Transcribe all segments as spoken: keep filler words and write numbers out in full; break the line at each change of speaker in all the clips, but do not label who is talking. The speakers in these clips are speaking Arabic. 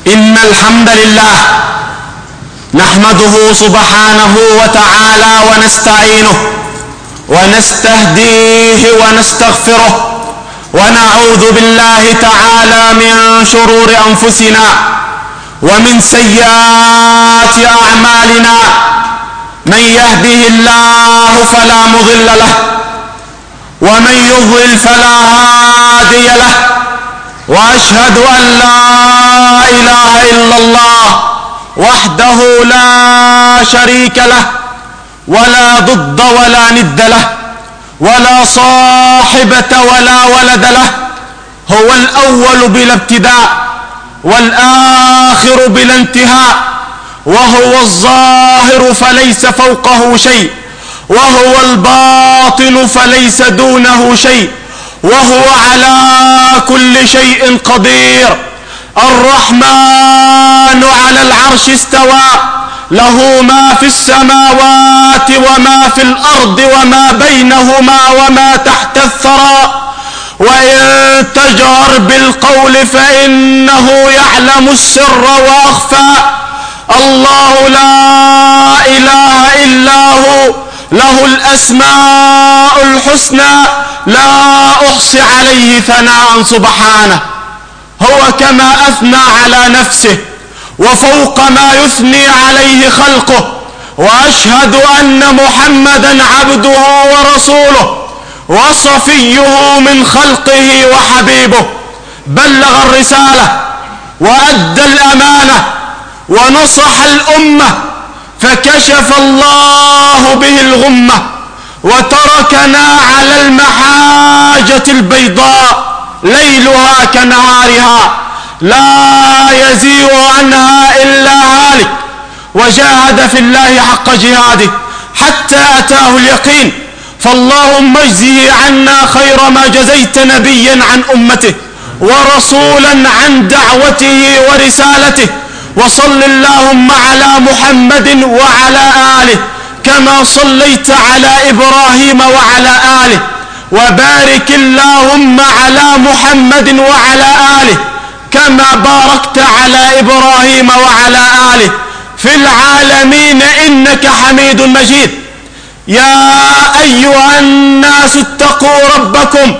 إن الحمد لله نحمده سبحانه وتعالى ونستعينه ونستهديه ونستغفره ونعوذ بالله تعالى من شرور أنفسنا ومن سيئات أعمالنا. من يهده الله فلا مضل له ومن يضلل فلا هادي له، وأشهد أن لا إله إلا الله وحده لا شريك له ولا ضد ولا ند له ولا صاحبة ولا ولد له. هو الأول بلا ابتداء والآخر بلا انتهاء، وهو الظاهر فليس فوقه شيء، وهو الباطن فليس دونه شيء، وهو على كل شيء قدير. الرحمن على العرش استوى، له ما في السماوات وما في الأرض وما بينهما وما تحت الثرى. وإن تجهر بالقول فإنه يعلم السر وأخفى. الله لا إله إلا هو، له الأسماء الحسنى، لا أحصي عليه ثناء سبحانه. هو كما أثنى على نفسه وفوق ما يثني عليه خلقه. وأشهد أن محمدا عبده ورسوله وصفيه من خلقه وحبيبه. بلغ الرسالة وأدى الأمانة ونصح الأمة، فكشف الله به الغمة وتركنا على المحاجة البيضاء ليلها كنهارها، لا يزيغ عنها إلا هالك. وجاهد في الله حق جهاده حتى أتاه اليقين. فاللهم اجزه عنا خير ما جزيت نبيا عن أمته ورسولا عن دعوته ورسالته. وصل اللهم على محمد وعلى آله كما صليت على إبراهيم وعلى آله، وبارك اللهم على محمد وعلى آله كما باركت على إبراهيم وعلى آله في العالمين إنك حميد مجيد. يا أيها الناس اتقوا ربكم،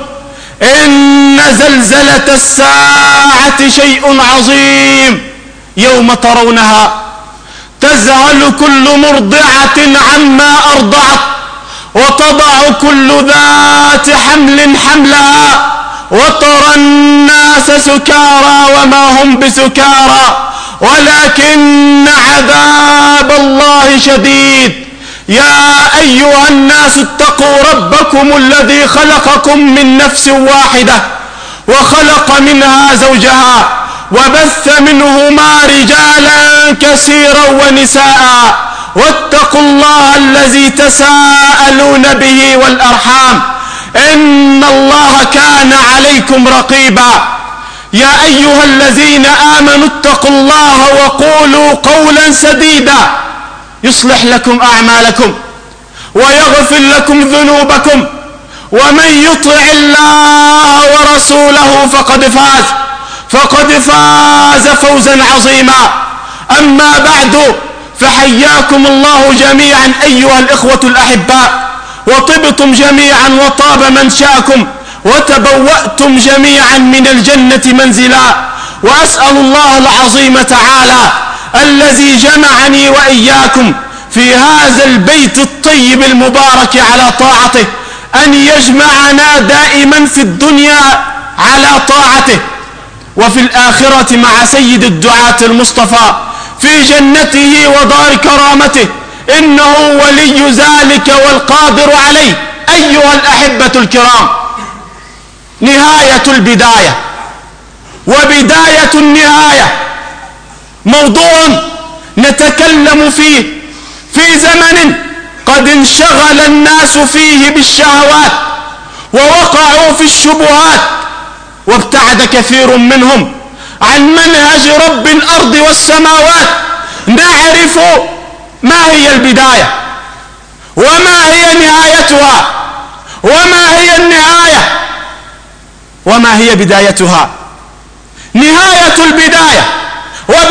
إن زلزلة الساعة شيء عظيم. يوم ترونها تذهل كل مرضعة عما أرضعت، وتضع كل ذات حمل حملها، وترى الناس سكارى وما هم بسكارى ولكن عذاب الله شديد. يا أيها الناس اتقوا ربكم الذي خلقكم من نفس واحدة وخلق منها زوجها وبث منهما رجالا كثيرا ونساء، واتقوا الله الذي تساءلون به والأرحام إن الله كان عليكم رقيبا. يا أيها الذين آمنوا اتقوا الله وقولوا قولا سديدا يصلح لكم أعمالكم ويغفر لكم ذنوبكم، ومن يطع الله ورسوله فقد فاز فقد فاز فوزا عظيما. أما بعد، فحياكم الله جميعا أيها الإخوة الأحباء، وطبتم جميعا وطاب منشأكم، وتبوأتم جميعا من الجنة منزلا. وأسأل الله العظيم تعالى الذي جمعني وإياكم في هذا البيت الطيب المبارك على طاعته أن يجمعنا دائما في الدنيا على طاعته، وفي الآخرة مع سيد الدعاة المصطفى في جنته ودار كرامته، إنه ولي ذلك والقادر عليه. أيها الأحبة الكرام، نهاية البداية وبداية النهاية موضوع نتكلم فيه في زمن قد انشغل الناس فيه بالشهوات ووقعوا في الشبهات، وابتعد كثير منهم عن منهج رب الأرض والسماوات. نعرف ما هي البداية وما هي نهايتها وما هي النهاية وما هي بدايتها. نهاية البداية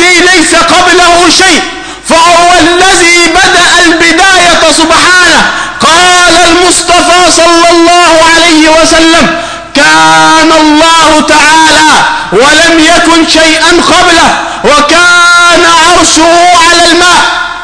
الذي ليس قبله شيء، فهو الذي بدأ البداية سبحانه. قال المصطفى صلى الله عليه وسلم: كان الله تعالى ولم يكن شيئا قبله، وكان عرشه على الماء.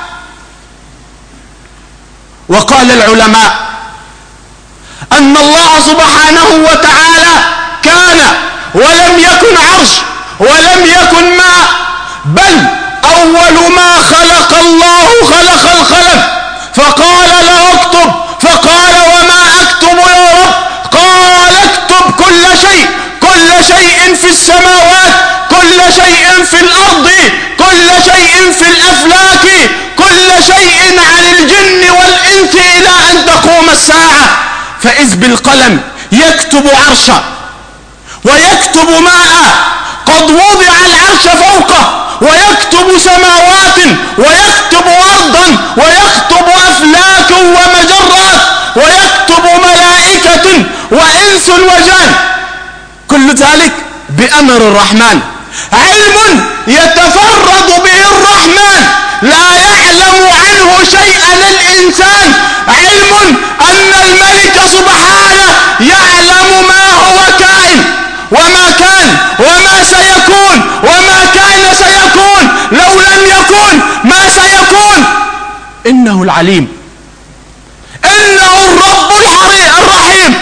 وقال العلماء أن الله سبحانه وتعالى كان ولم يكن عرش ولم يكن ماء، بل أول ما خلق الله خلق القلم، فقال له اكتب، فقال: وما أكتب يا رب؟ قال: اكتب كل شيء، كل شيء في السماوات، كل شيء في الأرض، كل شيء في الأفلاك، كل شيء عن الجن والإنس إلى أن تقوم الساعة. فإذ بالقلم يكتب عرشا ويكتب ماء قد وضع العرش فوقه، ويكتب سماوات ويكتب أرضا ويكتب أفلاك ومجرات ويكتب ملائكة وإنس وجان، كل ذلك بأمر الرحمن. علم يتفرد به الرحمن لا يعلم عنه شيئا الإنسان، علم أن الملك سبحانه يعلم ما هو كائن وما كان وما سيكون، وما كان سيكون لو لم يكن ما سيكون. إنه العليم، إنه الرب الرحيم.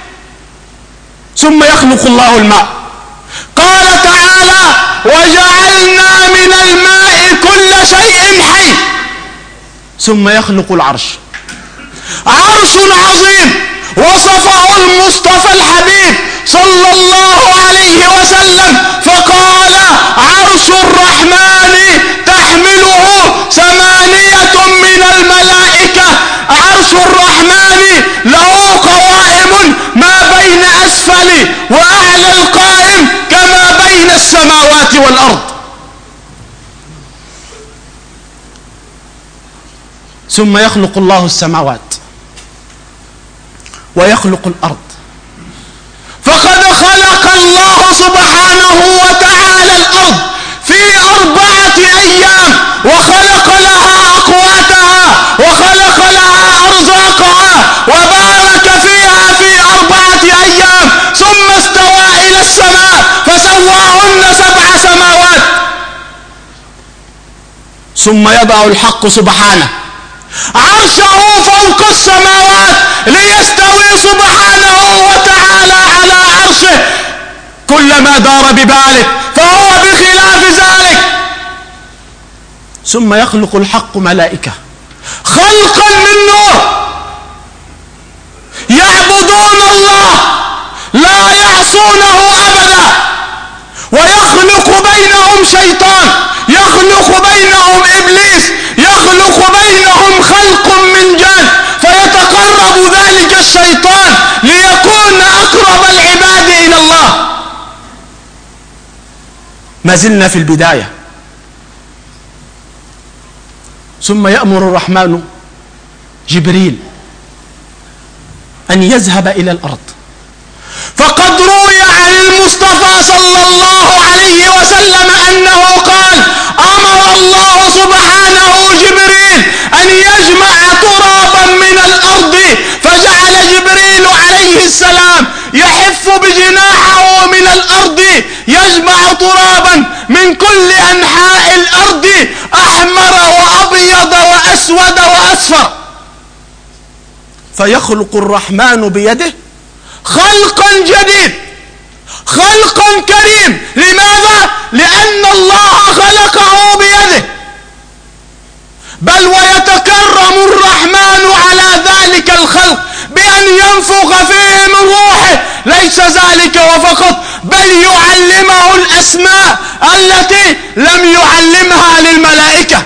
ثم يخلق الله الماء. قال تعالى: وجعلنا من الماء كل شيء حي. ثم يخلق العرش، عرش عظيم وصفه المصطفى الحبيب صلى الله عليه وسلم، فقال: عرش الرحمن تحمله ثمانية من الملائكة. عرش الرحمن له قوائم ما بين أسفل وأعلى القائم كما بين السماوات والأرض. ثم يخلق الله السماوات ويخلق الأرض. فقد خلق الله سبحانه وتعالى الأرض في أربعة أيام، وخلق لها أقواتها وخلق لها أرزاقها وبارك فيها في أربعة أيام، ثم استوى إلى السماء فسواهن سبع سماوات. ثم يضع الحق سبحانه عرشه فوق السماوات ليستوي سبحانه وتعالى على عرشه. كلما دار ببالك فهو بخلاف ذلك. ثم يخلق الحق ملائكة خلقا من نور يعبدون الله لا يعصونه أبدا، ويخلق بينهم شيطان، يخلق بينهم إبليس، يخلق بينهم خلق من جان، فيتقرب ذلك الشيطان ليكون أقرب العباد إلى الله. ما زلنا في البداية. ثم يأمر الرحمن جبريل أن يذهب إلى الأرض، فقد روي عن المصطفى صلى الله عليه وسلم أنه قال: أمر الله سبحانه جبريل أن يجمع ترابا من الأرض، فجعل جبريل عليه السلام يحف بجناحه من الأرض يجمع ترابا من كل أنحاء الأرض، أحمر وأبيض وأسود وأصفر، فيخلق الرحمن بيده خلقا جديد، خلقا كريم. لماذا؟ لأن الله خلقه بيده. بل ويتكرم الرحمن على ذلك الخلق بأن ينفخ فيه من روحه. ليس ذلك وفقط، بل يعلمه الأسماء التي لم يعلمها للملائكة.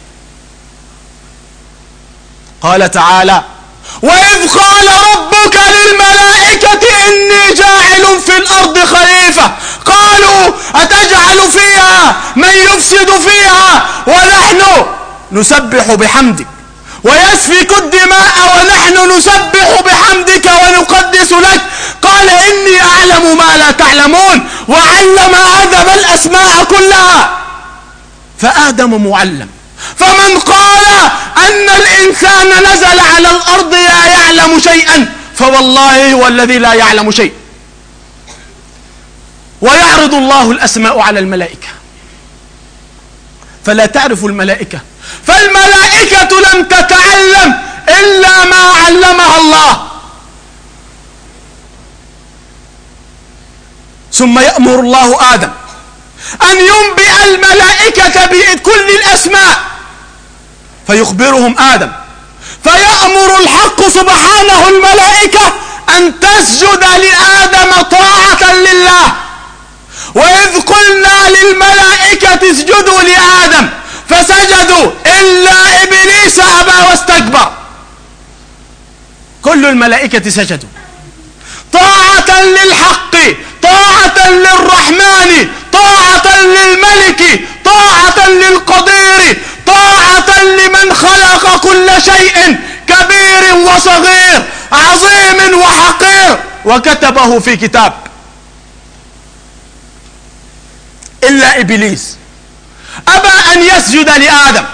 قال تعالى: وإذ قال ربك للملائكة إني جاعل في الأرض خليفة، قالوا أتجعل فيها من يفسد فيها ونحن نسبح بحمدك ويسفك الدماء ونحن نسبح بحمدك ونقدس لك، قال إني أعلم ما لا تعلمون، وعلم آدم الأسماء كلها. فآدم معلم. فمن قال أن الإنسان نزل على الأرض لا يعلم شيئا فوالله هو الذي لا يعلم شيء. ويعرض الله الأسماء على الملائكة فلا تعرف الملائكة، فالملائكة لم تتعلم إلا ما علمها الله. ثم يأمر الله آدم أن ينبئ الملائكة بكل الأسماء فيخبرهم آدم، فيأمر الحق سبحانه الملائكة أن تسجد لآدم طاعة لله. وإذ قلنا للملائكة اسجدوا لآدم فسجدوا إلا إبليس أبى واستكبر. كل الملائكة سجدوا طاعة للحق، طاعة للرحمن، طاعة للملك، طاعة للقدير، طاعة لمن خلق كل شيء كبير وصغير، عظيم وحقير، وكتبه في كتاب. إلا إبليس أبى أن يسجد لآدم.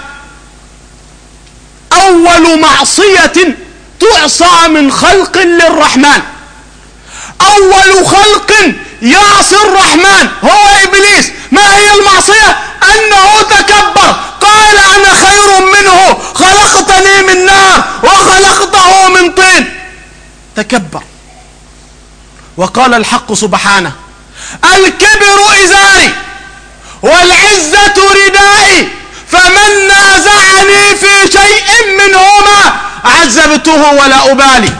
أول معصية تعصى من خلق للرحمن، أول خلق يعصي الرحمن هو إبليس. ما هي المعصية؟ أنه تكبر، قال أنا خير منه، خلقتني من نار وخلقته من طين. تكبر. وقال الحق سبحانه الكبر إزاري والعزة ردائي فمن نازعني في شيء منهما عذبته ولا أبالي.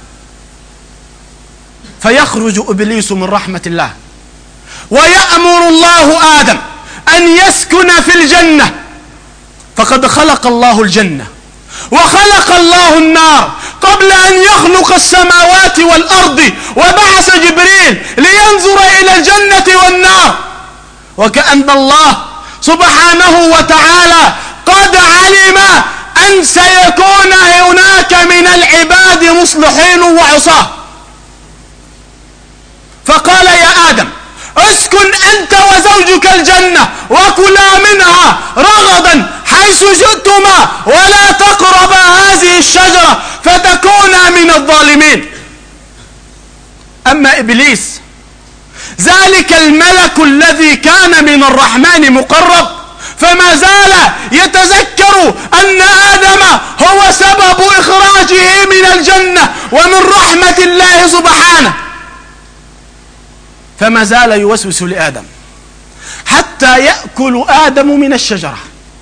فيخرج إبليس من رحمة الله، ويأمر الله آدم أن يسكن في الجنة. فقد خلق الله الجنة وخلق الله النار قبل أن يخلق السماوات والأرض، وبعث جبريل لينظر إلى الجنة والنار. وكأن الله سبحانه وتعالى قد علم أن سيكون هناك من العباد مصلحين وعصاة، فقال يا آدم اسكن أنت وزوجك الجنة وكلا منها رغدا حيث شئتما ولا تقربا هذه الشجرة فتكونا من الظالمين. أما إبليس ذلك الملك الذي كان من الرحمن مقرب فما زال يتذكر أن آدم هو سبب إخراجه من الجنة ومن رحمة الله سبحانه، فما زال يوسوس لآدم حتى يأكل آدم من الشجرة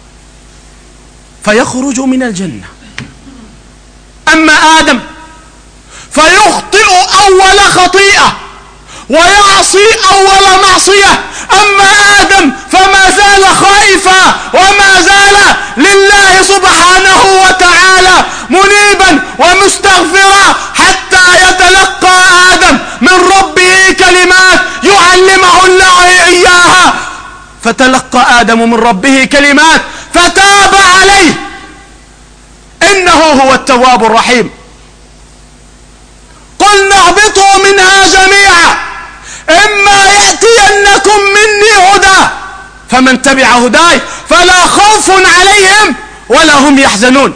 فيخرج من الجنة. أما آدم فيخطئ أول خطيئة ويعصي أول معصية. أما آدم فما زال خائفا وما زال لله سبحانه وتعالى منيبا ومستغفرا حتى يتلقى آدم من ربه كلمات يعلمه الله إياها. فتلقى آدم من ربه كلمات فتاب عليه إنه هو التواب الرحيم. قلنا اهبطوا منها جميعا إما يأتينكم مني هدى فمن تبع هداي فلا خوف عليهم ولا هم يحزنون.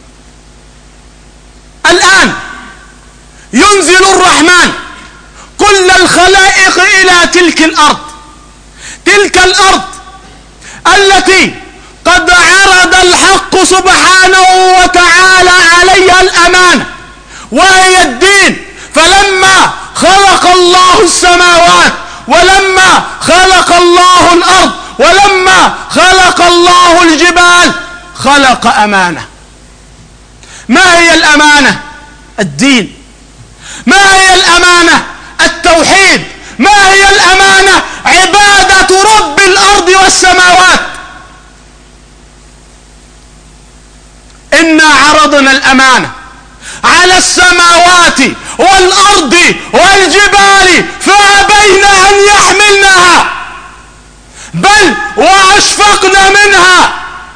الآن ينزل الرحمن كل الخلائق إلى تلك الأرض، تلك الأرض التي قد عرض الحق سبحانه وتعالى عليها الأمانة وهي الدين. فلما خلق الله السماوات ولما خلق الله الأرض ولما خلق الله الجبال خلق أمانة. ما هي الأمانة؟ الدين. ما هي الأمانة؟ التوحيد. ما هي الأمانة؟ عبادة رب الأرض والسماوات. إنا عرضنا الأمانة على السماوات والأرض والجبال فأبين أن يحملنها بل وأشفقن منها.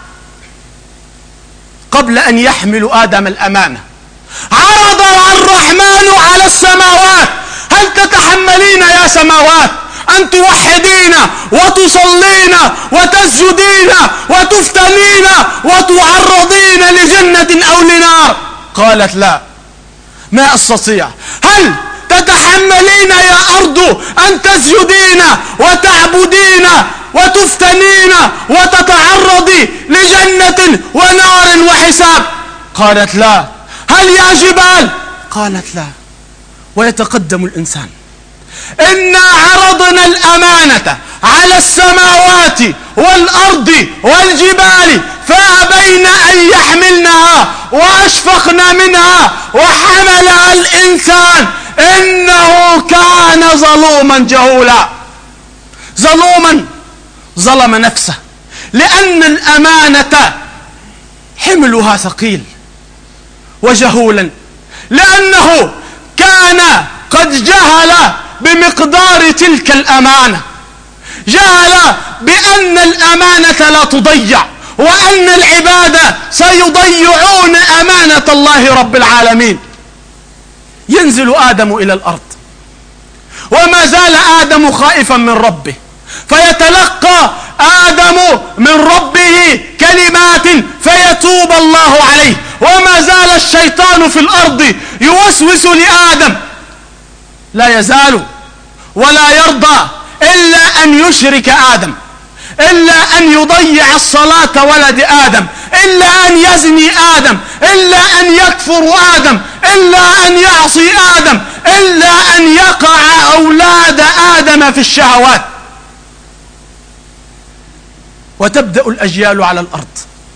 قبل أن يحمل آدم الأمانة عرض الرحمن على السماوات هل تتحملين يا سماوات أن توحدين وتصلين وتسجدين وتفتنين وتعرضين لجنة أو لنار؟ قالت لا، ما أستطيع. هل تتحملين يا أرض أن تسجدين وتعبدين وتفتنين وتتعرضي لجنة ونار وحساب؟ قالت لا. هل يا جبال؟ قالت لا. ويتقدم الإنسان: إنا عرضنا الأمانة على السماوات والأرض والجبال فأبين أن يحملنها وأشفقن منها وحملها الإنسان إنه كان ظلوما جهولا. ظلوما، ظلم نفسه، لأن الأمانة حملها ثقيل، وجهولا لأنه كان قد جهل بمقدار تلك الأمانة، جهل بأن الأمانة لا تضيع، وأن العباد سيضيعون أمانة الله رب العالمين. ينزل آدم إلى الأرض، وما زال آدم خائفا من ربه، فيتلقى آدم من ربه كلمات فيتوب الله عليه، وما زال الشيطان في الأرض يوسوس لآدم، لا يزال ولا يرضى إلا أن يشرك آدم، إلا أن يضيع الصلاة ولد آدم، إلا أن يزني آدم، إلا أن يكفر آدم، إلا أن يعصي آدم، إلا أن يقع أولاد آدم في الشهوات. وتبدأ الأجيال على الأرض،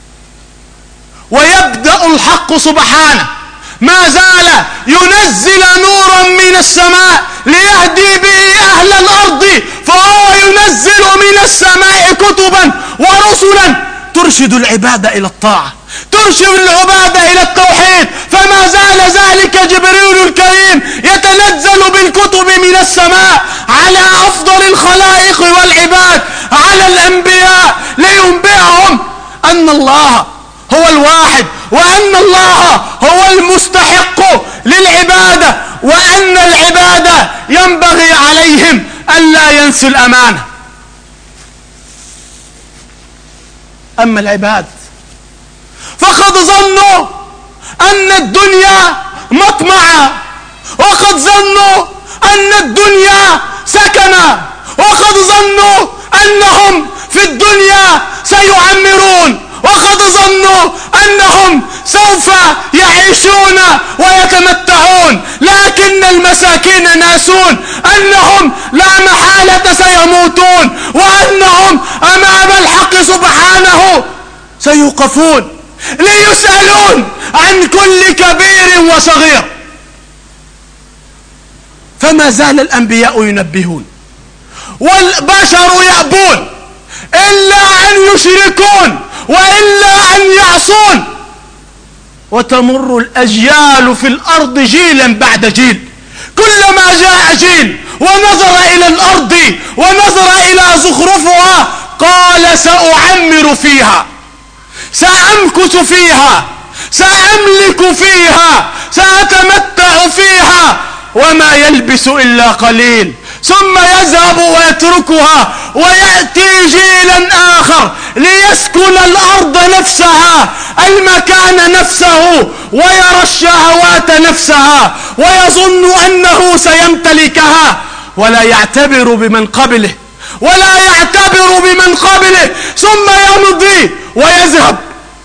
ويبدأ الحق سبحانه ما زال ينزل نورا من السماء ليهدي به أهل الأرض، فهو ينزل من السماء كتبا ورسلا ترشد العباد إلى الطاعة، ترشد العباد إلى التوحيد. فما زال ذلك جبريل الكريم يتنزل بالكتب من السماء على أفضل الخلائق والعباد، على الأنبياء، لينبئهم أن الله هو الواحد، وأن الله هو المستحق للعبادة، وأن العبادة ينبغي عليهم ألا ينسوا الأمانة. أما العباد فقد ظنوا أن الدنيا مطمعة، وقد ظنوا أن الدنيا سكنة، وقد ظنوا أنهم في الدنيا سيعمرون، وقد ظنوا أنهم سوف يعيشون ويتمتعون، لكن المساكين ناسون أنهم لا محالة سيموتون، وأنهم أمام الحق سبحانه سيوقفون ليسألون عن كل كبير وصغير. فما زال الأنبياء ينبهون، والبشر يأبون إلا أن يشركون وإلا أن يعصون، وتمر الأجيال في الأرض جيلا بعد جيل. كلما جاء جيل ونظر إلى الأرض ونظر إلى زخرفها قال سأعمر فيها، سأمكث فيها، سأملك فيها، سأتمتع فيها، وما يلبس إلا قليل، ثم يذهب ويتركها ويأتي جيلا آخر ليسكن الأرض نفسها، المكان نفسه، ويرى الشهوات نفسها، ويظن أنه سيمتلكها، ولا يعتبر بمن قبله، ولا يعتبر بمن قبله، ثم يمضي ويذهب.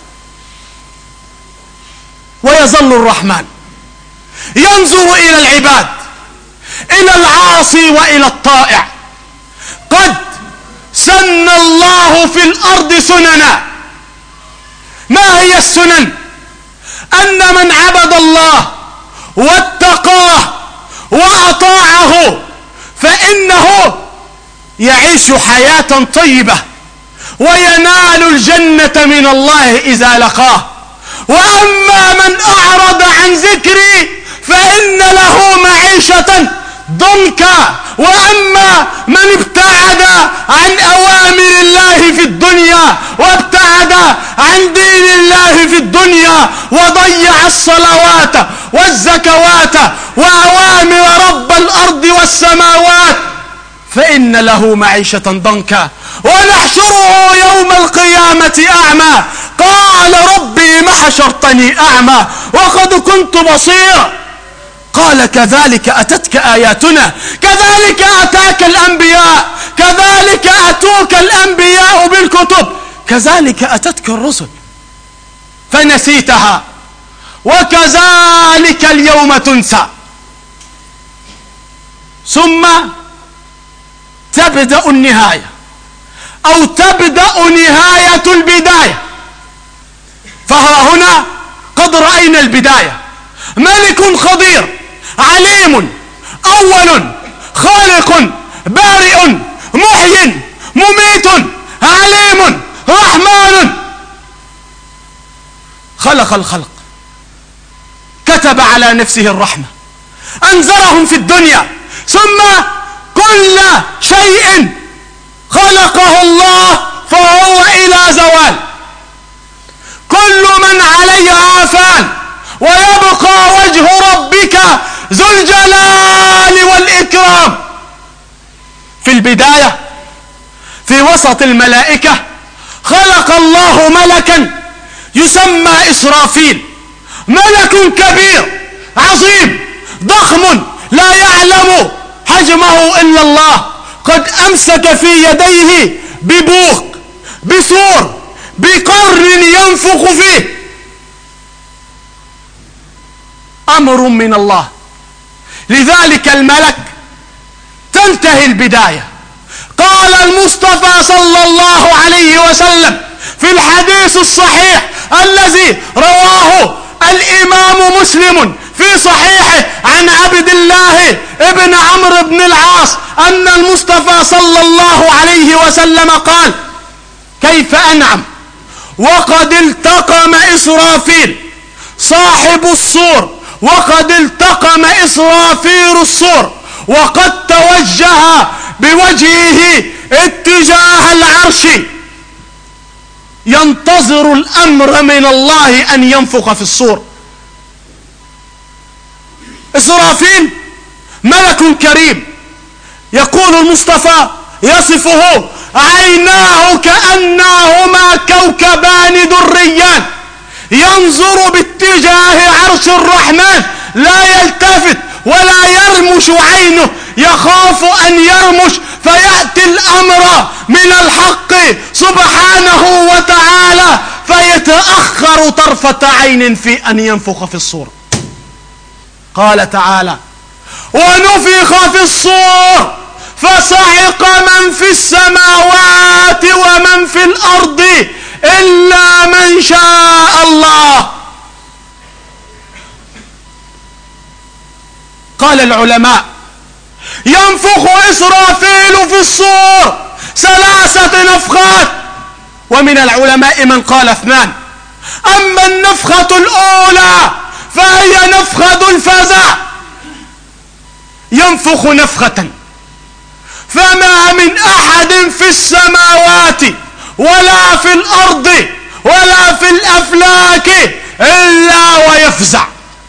ويظل الرحمن ينظر إلى العباد، إلى العاصي وإلى الطائع. قد سن الله في الأرض سننا. ما هي السنن؟ أن من عبد الله واتقاه وأطاعه فإنه يعيش حياة طيبة وينال الجنة من الله إذا لقاه. وأما من أعرض عن ذكري فإن له معيشة ضنكا. وأما من ابتعد عن أوامر الله في الدنيا وابتعد عن دين الله في الدنيا وضيع الصلوات والزكوات وأوامر رب الأرض والسماوات فإن له معيشة ضنكا. ونحشره يوم القيامة أعمى قال ربي ما حشرتني أعمى وقد كنت بصيرا قال كذلك أتتك آياتنا كذلك أتاك الأنبياء كذلك أتوك الأنبياء بالكتب كذلك أتتك الرسل فنسيتها وكذلك اليوم تنسى. ثم تبدأ النهاية أو تبدأ نهاية البداية. فها هنا قد رأينا البداية، ملك خبير عليم أول خالق بارئ محيي مميت عليم رحمن خلق الخلق كتب على نفسه الرحمة أنزلهم في الدنيا ثم كل شيء خلقه الله فهو إلى زوال كل من عليها فان ويبقى وجه ربك ذو الجلال والإكرام. في البداية في وسط الملائكة خلق الله ملكا يسمى إسرافيل، ملك كبير عظيم ضخم لا يعلم حجمه إلا الله، قد أمسك في يديه ببوق بسور بقرن ينفخ فيه، أمر من الله. لذلك الملك تنتهي البداية. قال المصطفى صلى الله عليه وسلم في الحديث الصحيح الذي رواه الإمام مسلم في صحيحه عن عبد الله ابن عمرو بن العاص أن المصطفى صلى الله عليه وسلم قال: كيف أنعم وقد التقم إسرافيل صاحب الصور، وقد التقم إسرافيل الصور وقد توجه بوجهه اتجاه العرش ينتظر الأمر من الله أن ينفخ في الصور. إسرافيل ملك كريم، يقول المصطفى يصفه: عيناه كأنهما كوكبان دريان ينظر باتجاه عرش الرحمن لا يلتفت ولا يرمش عينه، يخاف أن يرمش فيأتي الأمر من الحق سبحانه وتعالى فيتأخر طرفة عين في أن ينفخ في الصور. قال تعالى: ونفخ في الصور فصعق من في السماوات ومن في الأرض إلا من شاء الله. قال العلماء: ينفخ إسرافيل في الصور ثلاثة نفخات، ومن العلماء من قال اثنان. أما النفخة الأولى فهي نفخة الفزع، ينفخ نفخة فما من أحد في السماوات ولا في الأرض ولا في الأفلاك إلا ويفزع.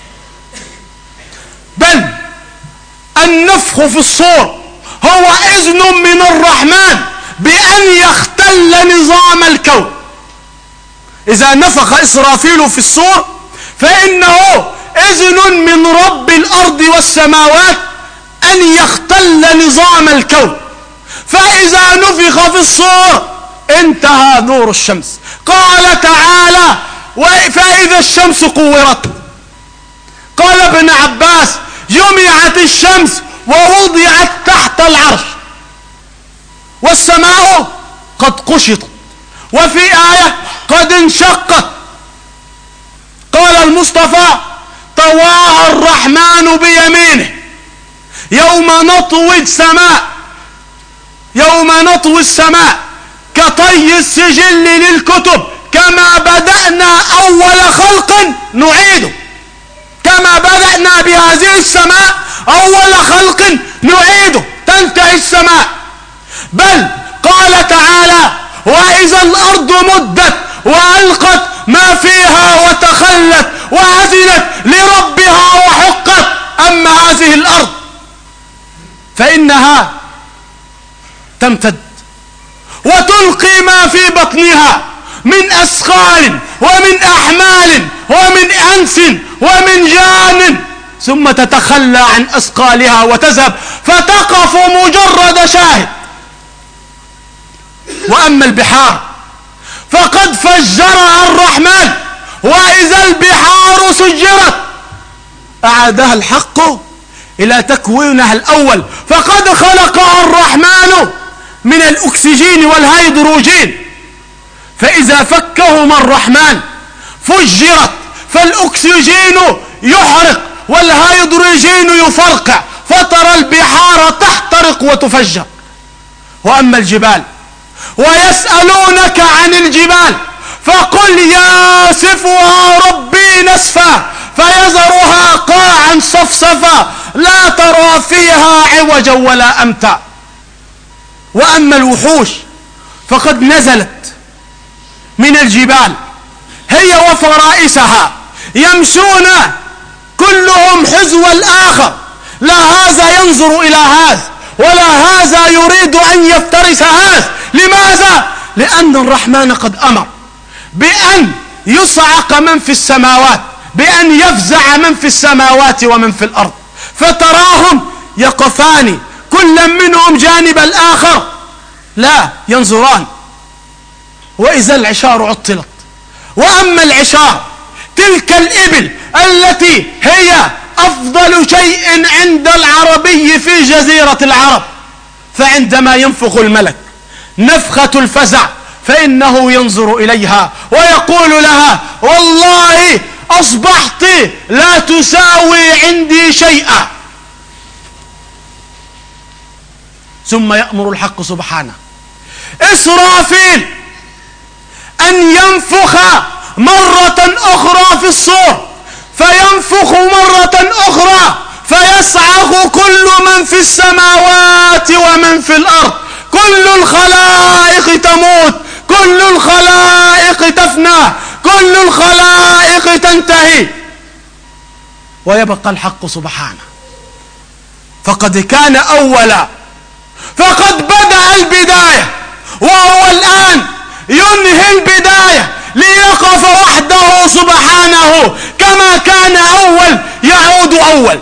بل النفخ في الصور هو إذن من الرحمن بأن يختل نظام الكون. إذا نفخ إسرافيل في الصور فإنه إذن من رب الأرض والسماوات أن يختل نظام الكون. فإذا نفخ في الصور انتهى نور الشمس. قال تعالى: فإذا الشمس كورت. قال ابن عباس: جمعت الشمس ووضعت تحت العرش، والسماء قد قشطت، وفي آية قد انشقت. قال المصطفى: طواها الرحمن بيمينه يوم نطوي السماء يوم نطوي السماء كطي السجل للكتب كما بدأنا أول خلق نعيده. كما بدأنا بهذه السماء أول خلق نعيده، تنتهي السماء. بل قال تعالى: وإذا الأرض مدت وألقت ما فيها وتخلت وأذنت لربها وحقت. أما هذه الأرض فإنها تمتد وتلقي ما في بطنها من أثقال ومن أحمال ومن أنس ومن جان، ثم تتخلى عن أثقالها وتذهب فتقف مجرد شاهد. وأما البحار فقد فجرها الرحمن، وإذا البحار سجرت أعادها الحق إلى تكوينها الأول، فقد خلقها الرحمن من الأكسجين والهيدروجين، فإذا فكهما الرحمن فجرت، فالأكسجين يحرق والهيدروجين يفرقع، فترى البحار تحترق وتفجر. وأما الجبال ويسألونك عن الجبال فقل ياسفها ربي نسفا فيذرها قاعا صفصفا لا ترى فيها عوجا ولا أمتا. وأما الوحوش فقد نزلت من الجبال هي وفرائسها يمشون كلهم حزو الآخر، لا هذا ينظر إلى هذا ولا هذا يريد أن يفترس هذا. لماذا؟ لأن الرحمن قد أمر بأن يصعق من في السماوات، بأن يفزع من في السماوات ومن في الأرض، فتراهم يقفان كل منهم جانب الآخر لا ينظران. وإذا العشار عطلت، وأما العشار تلك الإبل التي هي أفضل شيء عند العربي في جزيرة العرب، فعندما ينفخ الملك نفخة الفزع فإنه ينظر إليها ويقول لها والله أصبحت لا تساوي عندي شيئا. ثم يأمر الحق سبحانه إسرافيل أن ينفخ مرة أخرى في الصور، فينفخ مرة أخرى فيصعق كل من في السماوات ومن في الأرض، كل الخلائق تموت، كل الخلائق تفنى، كل الخلائق تنتهي، ويبقى الحق سبحانه. فقد كان أولا، فقد بدأ البداية، وهو الآن ينهي البداية ليقف وحده سبحانه كما كان أول يعود أول.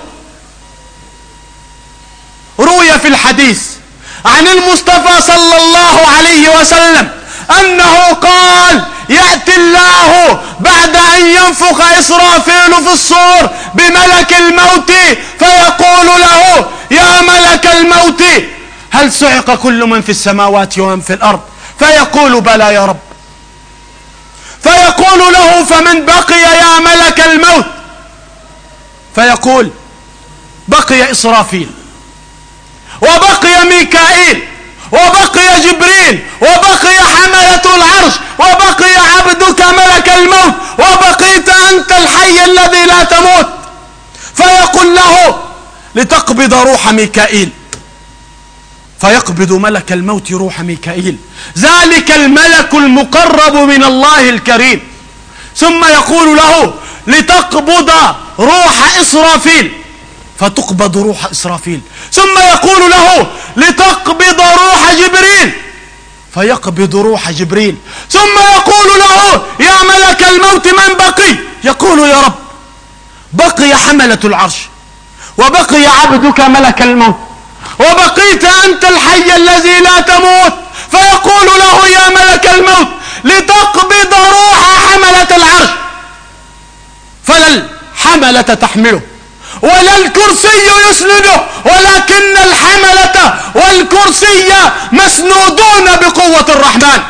روي في الحديث عن المصطفى صلى الله عليه وسلم أنه قال يأتي الله بعد أن ينفخ إسرافيل في الصور بملك الموت فيقول له يا ملك الموت هل صعق كل من في السماوات ومن في الأرض؟ فيقول بلى يا رب. فيقول له فمن بقي يا ملك الموت؟ فيقول بقي إسرافيل وبقي ميكائيل وبقي جبريل وبقي حملة العرش وبقي عبدك ملك الموت وبقيت أنت الحي الذي لا تموت. فيقول له لتقبض روح ميكائيل، فيقبض ملك الموت روح ميكائيل، ذلك الملك المقرب من الله الكريم. ثم يقول له لتقبض روح إسرافيل، فتقبض روح إسرافيل. ثم يقول له لتقبض روح جبريل، فيقبض روح جبريل. ثم يقول له يا ملك الموت من بقي؟ يقول يا رب بقي حملة العرش وبقي عبدك ملك الموت وبقيت أنت الحي الذي لا تموت. فيقول له يا ملك الموت لتقبض روح حملة العرش، فلا الحملة تحمله ولا الكرسي يسنده، ولكن الحملة والكرسي مسنودون بقوة الرحمن.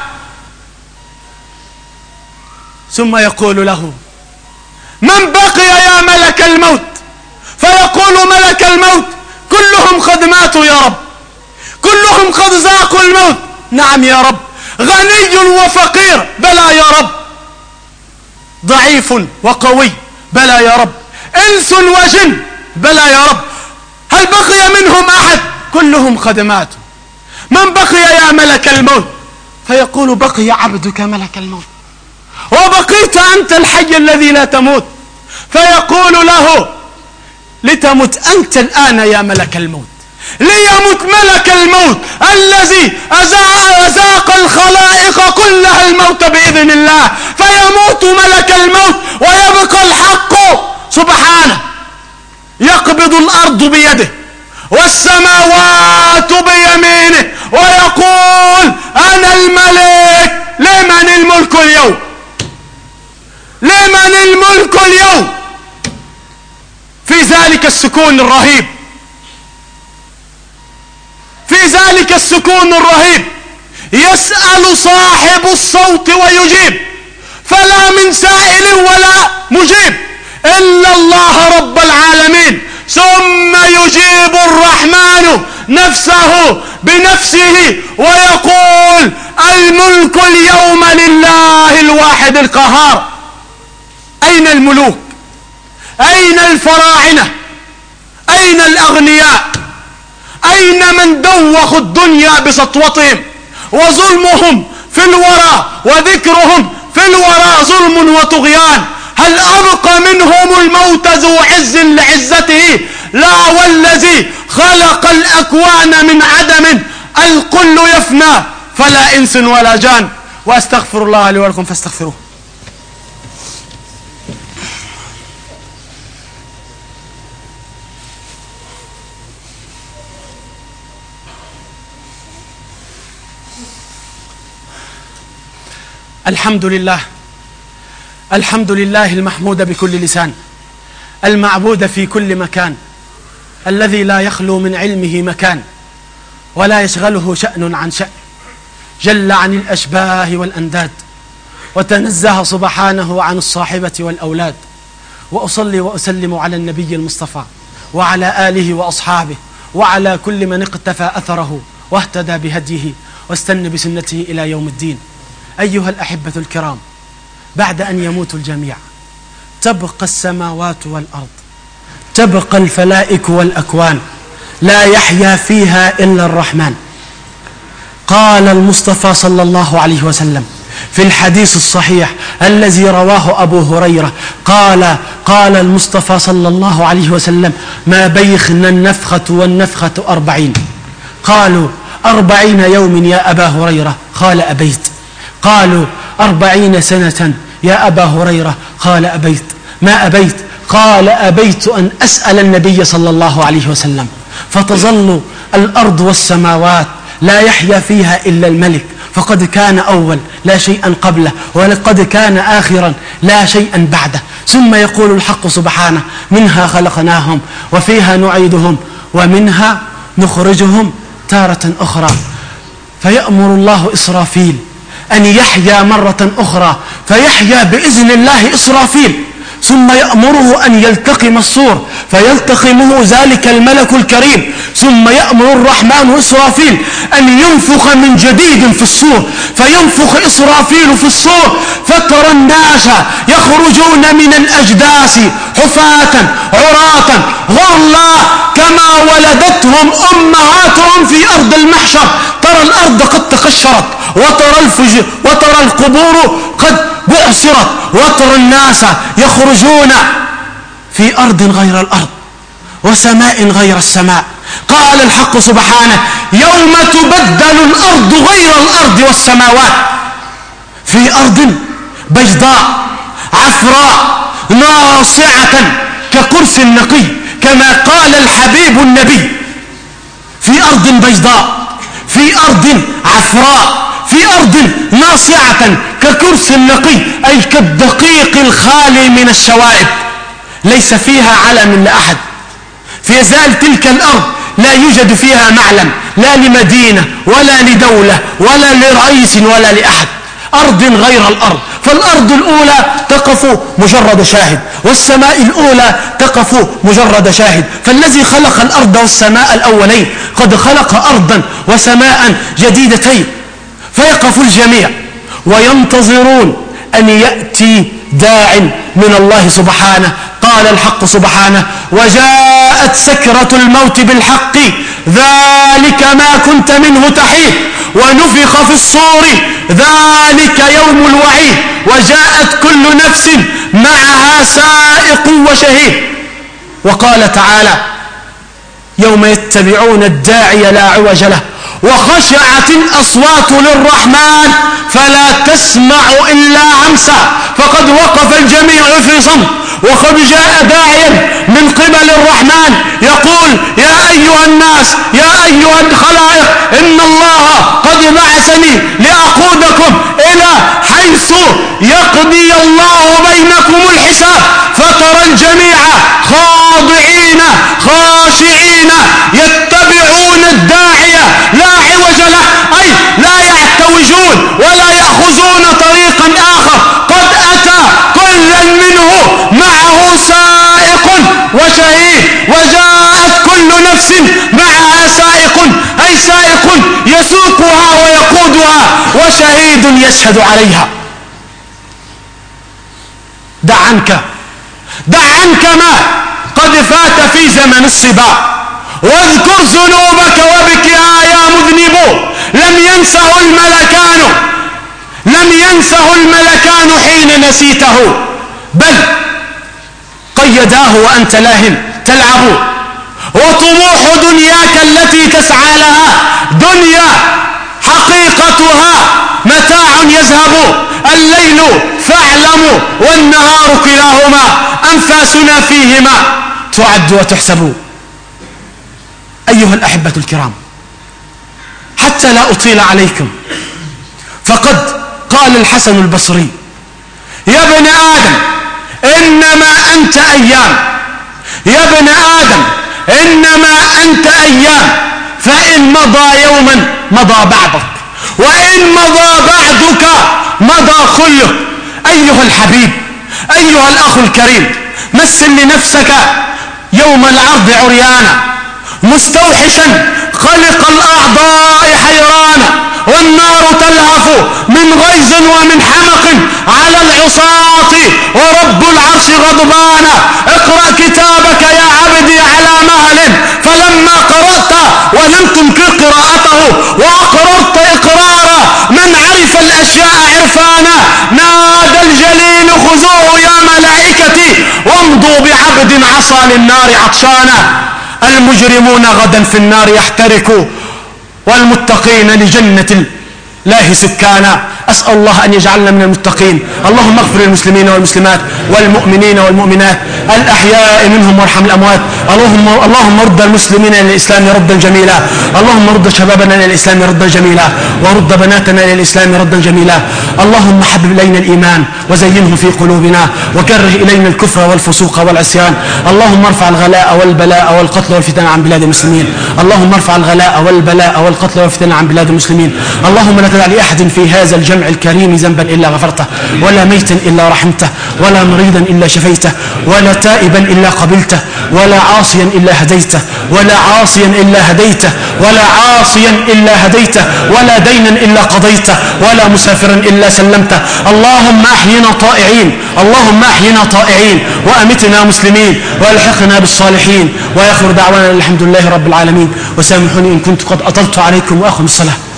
ثم يقول له من بقي يا ملك الموت؟ فيقول ملك الموت كلهم قد ماتوا يا رب، كلهم قد ذاقوا الموت. نعم يا رب. غني وفقير؟ بلى يا رب. ضعيف وقوي؟ بلى يا رب. إنس وجن؟ بلى يا رب. هل بقي منهم أحد؟ كلهم قد ماتوا. من بقي يا ملك الموت؟ فيقول بقي عبدك ملك الموت وبقيت أنت الحي الذي لا تموت. فيقول له لتمت أنت الآن يا ملك الموت، ليمت ملك الموت الذي أذاق الخلائق كلها الموت بإذن الله، فيموت ملك الموت ويبقى الحق سبحانه يقبض الأرض بيده والسماوات بيمينه ويقول أنا الملك. لمن الملك اليوم؟ لمن الملك اليوم؟ في ذلك السكون الرهيب، في ذلك السكون الرهيب يسأل صاحب الصوت ويجيب، فلا من سائل ولا مجيب إلا الله رب العالمين. ثم يجيب الرحمن نفسه بنفسه ويقول الملك اليوم لله الواحد القهار. أين الملوك؟ أين الفراعنة؟ أين الأغنياء؟ أين من دوخوا الدنيا بسطوتهم وظلمهم في الورى وذكرهم في الورى ظلم وطغيان؟ هل أبقى منهم الموت ذو عز لعزته؟ لا، والذي خلق الأكوان من عدم الكل يفنى فلا إنس ولا جان. وأستغفر الله لي ولكم فاستغفروه. الحمد لله، الحمد لله المحمود بكل لسان، المعبود في كل مكان، الذي لا يخلو من علمه مكان ولا يشغله شأن عن شأن، جل عن الأشباه والأنداد وتنزه سبحانه عن الصاحبة والأولاد. وأصلي وأسلم على النبي المصطفى وعلى آله وأصحابه وعلى كل من اقتفى أثره واهتدى بهديه واستنى بسنته إلى يوم الدين. أيها الأحبة الكرام، بعد أن يموت الجميع تبقى السماوات والأرض، تبقى الفلائك والأكوان، لا يحيا فيها إلا الرحمن. قال المصطفى صلى الله عليه وسلم في الحديث الصحيح الذي رواه أبو هريرة، قال قال المصطفى صلى الله عليه وسلم ما بيخنا النفخة والنفخة أربعين. قالوا أربعين يوم يا أبا هريرة؟ قال أبيت. قالوا أربعين سنة يا أبا هريرة؟ قال أبيت. ما أبيت؟ قال أبيت أن أسأل النبي صلى الله عليه وسلم. فتظل الأرض والسماوات لا يحيا فيها إلا الملك، فقد كان أول لا شيئا قبله، ولقد كان آخرا لا شيئا بعده. ثم يقول الحق سبحانه منها خلقناهم وفيها نعيدهم ومنها نخرجهم تارة أخرى. فيأمر الله إسرافيل أن يحيا مرة أخرى، فيحيا بإذن الله إسرافيل، ثم يأمره أن يلتقم الصور فيلتقمه ذلك الملك الكريم، ثم يأمر الرحمن إسرافيل أن ينفخ من جديد في الصور، فينفخ إسرافيل في الصور فترى الناس يخرجون من الأجداث حفاة عراة غرلا كما ولدتهم أمهاتهم في أرض المحشر. ترى الأرض قد تقشرت، وترى الفجر وترى القبور قد بعثرت، وترى الناس يخرجون في أرض غير الأرض وسماء غير السماء. قال الحق سبحانه يوم تبدل الأرض غير الأرض والسماوات، في أرض بيضاء عفراء ناصعة ككرس النقي، كما قال الحبيب النبي، في أرض بيضاء، في أرض عفراء، في أرض ناصعة ككرس النقي، أي كالدقيق الخالي من الشوائب، ليس فيها علم لأحد. في ذلك تلك الأرض لا يوجد فيها معلم، لا لمدينة ولا لدولة ولا لرئيس ولا لأحد، أرض غير الأرض. فالأرض الأولى تقف مجرد شاهد، والسماء الأولى تقف مجرد شاهد. فالذي خلق الأرض والسماء الأولين قد خلق أرضا وسماء جديدتين، فيقف الجميع وينتظرون أن يأتي داع من الله سبحانه. قال الحق سبحانه وجاءت سكرة الموت بالحق ذلك ما كنت منه تحيد ونفخ في الصور ذلك يوم الوعيد وجاءت كل نفس معها سائق وشهيد. وقال تعالى يوم يتبعون الداعي لا عوج له وخشعت الأصوات للرحمن فلا تسمع إلا همسا. فقد وقف الجميع في صمت وقد جاء داعيا من قبل الرحمن يقول يا أيها الناس يا أيها الخلائق إن الله قد بعثني لأقودكم إلى حيث يقضي الله بينكم الحساب. فترى الجميع خاضعين خاشعين يتبعون الداعية لا عوج له، أي لا يعتوجون ولا يأخذون طريقا آخر. قد أتى كل منه معه سائق وشهيد وجاءت كل نفس معها سائق، أي سائق يسوقها ويقودها وشهيد يشهد عليها. دع عنك دع عنك ما قد فات في زمن الصبا واذكر ذنوبك وبكها يا مذنب. لم ينسه الملكان لم ينسه الملكان حين نسيته، بل قيداه وأنت لاهٍ تلعب. وطموح دنياك التي تسعى لها دنيا حقيقتها متاع يذهب. الليل فاعلم والنهار كلاهما أنفاسنا فيهما تعد وتحسب. أيها الأحبة الكرام، حتى لا أطيل عليكم، فقد قال الحسن البصري يا ابن آدم إنما أنت أيام، يا ابن آدم إنما أنت أيام، فإن مضى يوما مضى بعضك وإن مضى بعدك مضى كله. أيها الحبيب أيها الأخ الكريم، مثل لنفسك يوم العرض عريانا مستوحشا خلق الأعضاء حيرانا، والنار تلهف من غيظ ومن حمق على العصاة ورب العرش غضبانا. اقرأ كتابك يا عبدي على مهل، فلما قرأت ولم تنكر قراءته وأقررت إقرارا من عرف الأشياء عرفانا، نادى الجليل خذوه يا ملائكتي وامضوا بعبد عصى للنار عطشانا. المجرمون غدا في النار يحتركوا والمتقين لجنة الله سكانا. أسأل الله أن يجعلنا من المتقين. اللهم اغفر للمسلمين والمسلمات والمؤمنين والمؤمنات الأحياء منهم وارحم الأموات. اللهم اللهم رد المسلمين إلى الإسلام ردا جميلا، اللهم رد شبابنا إلى الإسلام ردا جميلا، ورد بناتنا إلى الإسلام ردا جميلا. اللهم حبب إلينا الإيمان وزينه في قلوبنا، وكره إلينا الكفر والفسوق والعصيان. اللهم ارفع الغلاء والبلاء والقتل والفتن عن بلاد المسلمين. اللهم ارفع الغلاء والبلاء والقتل والفتن عن بلاد المسلمين. اللهم لا تدع لأحد في هذا الجمع الكريم ذنبا إلا غفرته، ولا ميتا إلا رحمته، ولا مريضا إلا شفيته، ولا تائبا إلا قبلته، ولا عاصيا إلا هديته، ولا عاصيا إلا هديته، ولا عاصيا إلا هديته، ولا دينا إلا قضيته، ولا مسافرا إلا سلمته. اللهم أحينا طائعين، اللهم أحينا طائعين، وأمتنا مسلمين، والحقنا بالصالحين. وآخر دعوانا الحمد لله رب العالمين. وسامحوني إن كنت قد أطلت عليكم، وأقم الصلاة.